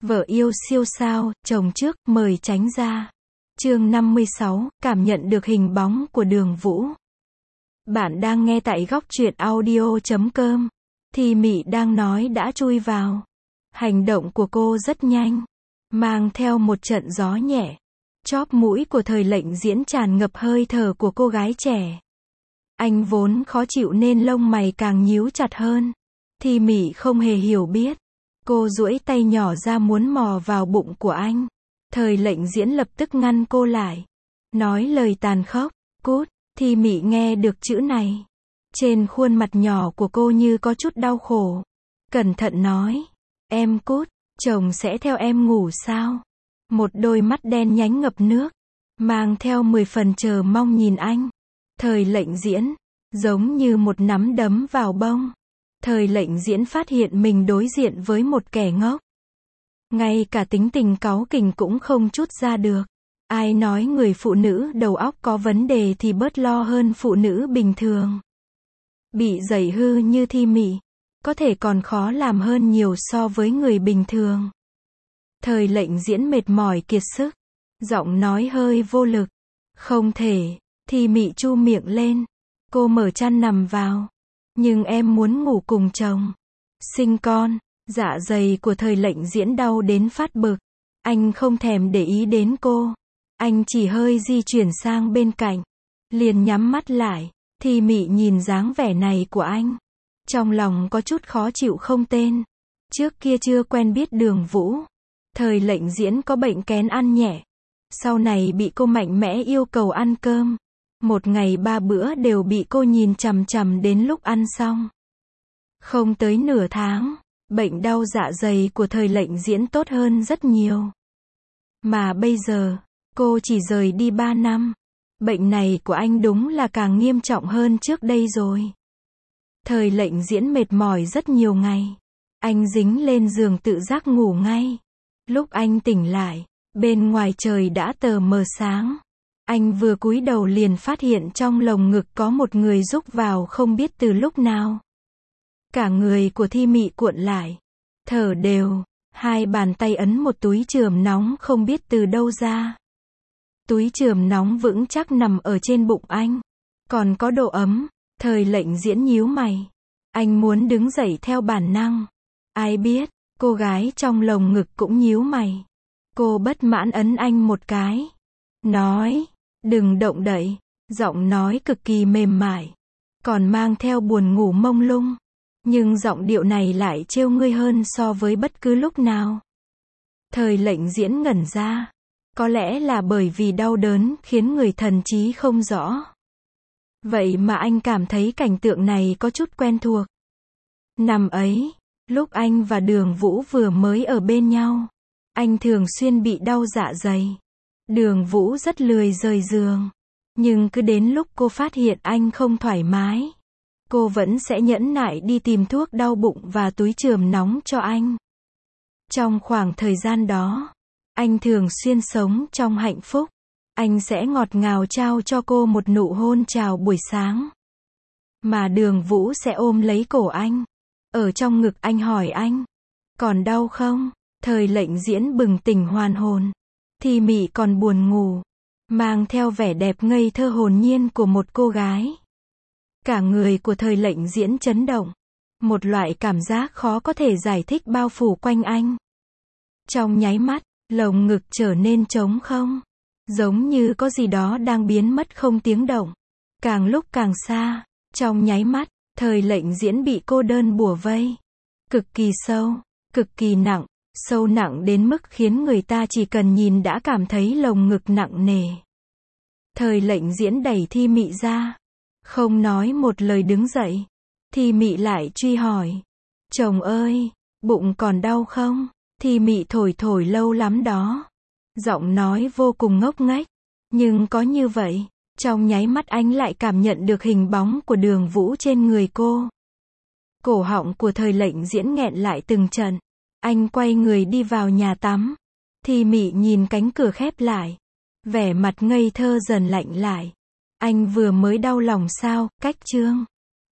Vợ yêu siêu sao, chồng trước, mời tránh ra. Chương 56, cảm nhận được hình bóng của Đường Vũ. Bạn đang nghe tại góc truyện audio.com. Thì Mị đang nói đã chui vào. Hành động của cô rất nhanh, mang theo một trận gió nhẹ. Chóp mũi của Thời Lệnh Diễn tràn ngập hơi thở của cô gái trẻ. Anh vốn khó chịu nên lông mày càng nhíu chặt hơn. Thì Mị không hề hiểu biết. Cô duỗi tay nhỏ ra muốn mò vào bụng của anh. Thời Lệnh Diễn lập tức ngăn cô lại. Nói lời tàn khốc, cút. Thì Mị nghe được chữ này. Trên khuôn mặt nhỏ của cô như có chút đau khổ. Cẩn thận nói. Em cút, chồng sẽ theo em ngủ sao? Một đôi mắt đen nhánh ngập nước. Mang theo 10 phần chờ mong nhìn anh. Thời Lệnh Diễn, giống như một nắm đấm vào bông. Thời Lệnh Diễn phát hiện mình đối diện với một kẻ ngốc. Ngay cả tính tình cáu kỉnh cũng không trút ra được. Ai nói người phụ nữ đầu óc có vấn đề thì bớt lo hơn phụ nữ bình thường. Bị dạy hư như Thì Mị, có thể còn khó làm hơn nhiều so với người bình thường. Thời Lệnh Diễn mệt mỏi kiệt sức. Giọng nói hơi vô lực. Không thể. Thì Mị chu miệng lên. Cô mở chăn nằm vào. Nhưng em muốn ngủ cùng chồng. Sinh con. Dạ dày của Thời Lệnh Diễn đau đến phát bực. Anh không thèm để ý đến cô. Anh chỉ hơi di chuyển sang bên cạnh. Liền nhắm mắt lại. Thì Mị nhìn dáng vẻ này của anh. Trong lòng có chút khó chịu không tên. Trước kia chưa quen biết Đường Vũ. Thời Lệnh Diễn có bệnh kén ăn nhẹ. Sau này bị cô mạnh mẽ yêu cầu ăn cơm. Một ngày 3 bữa đều bị cô nhìn chằm chằm đến lúc ăn xong. Không tới nửa tháng, bệnh đau dạ dày của Thời Lệnh Diễn tốt hơn rất nhiều. Mà bây giờ, cô chỉ rời đi 3 năm. Bệnh này của anh đúng là càng nghiêm trọng hơn trước đây rồi. Thời Lệnh Diễn mệt mỏi rất nhiều ngày. Anh dính lên giường tự giác ngủ ngay. Lúc anh tỉnh lại, bên ngoài trời đã tờ mờ sáng. Anh vừa cúi đầu liền phát hiện trong lồng ngực có một người rúc vào không biết từ lúc nào. Cả người của Thì Mị cuộn lại. Thở đều. Hai bàn tay ấn một túi chườm nóng không biết từ đâu ra. Túi chườm nóng vững chắc nằm ở trên bụng anh. Còn có độ ấm. Thời Lệnh Diễn nhíu mày. Anh muốn đứng dậy theo bản năng. Ai biết, cô gái trong lồng ngực cũng nhíu mày. Cô bất mãn ấn anh một cái. Nói, đừng động đậy. Giọng nói cực kỳ mềm mại. Còn mang theo buồn ngủ mông lung. Nhưng giọng điệu này lại trêu ngươi hơn so với bất cứ lúc nào. Thời Lệnh Diễn ngẩn ra. Có lẽ là bởi vì đau đớn khiến người thần trí không rõ. Vậy mà anh cảm thấy cảnh tượng này có chút quen thuộc. Năm ấy, lúc anh và Đường Vũ vừa mới ở bên nhau, anh thường xuyên bị đau dạ dày. Đường Vũ rất lười rời giường. Nhưng cứ đến lúc cô phát hiện anh không thoải mái, cô vẫn sẽ nhẫn nại đi tìm thuốc đau bụng và túi chườm nóng cho anh. Trong khoảng thời gian đó, anh thường xuyên sống trong hạnh phúc. Anh sẽ ngọt ngào trao cho cô một nụ hôn chào buổi sáng. Mà Đường Vũ sẽ ôm lấy cổ anh. Ở trong ngực anh hỏi anh. Còn đau không? Thời Lệnh Diễn bừng tỉnh hoàn hồn. Thì Mị còn buồn ngủ. Mang theo vẻ đẹp ngây thơ hồn nhiên của một cô gái. Cả người của Thời Lệnh Diễn chấn động. Một loại cảm giác khó có thể giải thích bao phủ quanh anh. Trong nháy mắt, lồng ngực trở nên trống không. Giống như có gì đó đang biến mất không tiếng động. Càng lúc càng xa. Trong nháy mắt, Thời Lệnh Diễn bị cô đơn bủa vây. Cực kỳ sâu, cực kỳ nặng. Sâu nặng đến mức khiến người ta chỉ cần nhìn đã cảm thấy lồng ngực nặng nề. Thời Lệnh Diễn đẩy Thì Mị ra. Không nói một lời đứng dậy. Thì Mị lại truy hỏi. Chồng ơi, bụng còn đau không? Thì Mị thổi thổi lâu lắm đó. Giọng nói vô cùng ngốc nghếch. Nhưng có như vậy, trong nháy mắt anh lại cảm nhận được hình bóng của Đường Vũ trên người cô. Cổ họng của Thời Lệnh Diễn nghẹn lại từng trận. Anh quay người đi vào nhà tắm. Thì Mị nhìn cánh cửa khép lại. Vẻ mặt ngây thơ dần lạnh lại. Anh vừa mới đau lòng sao, cách chương.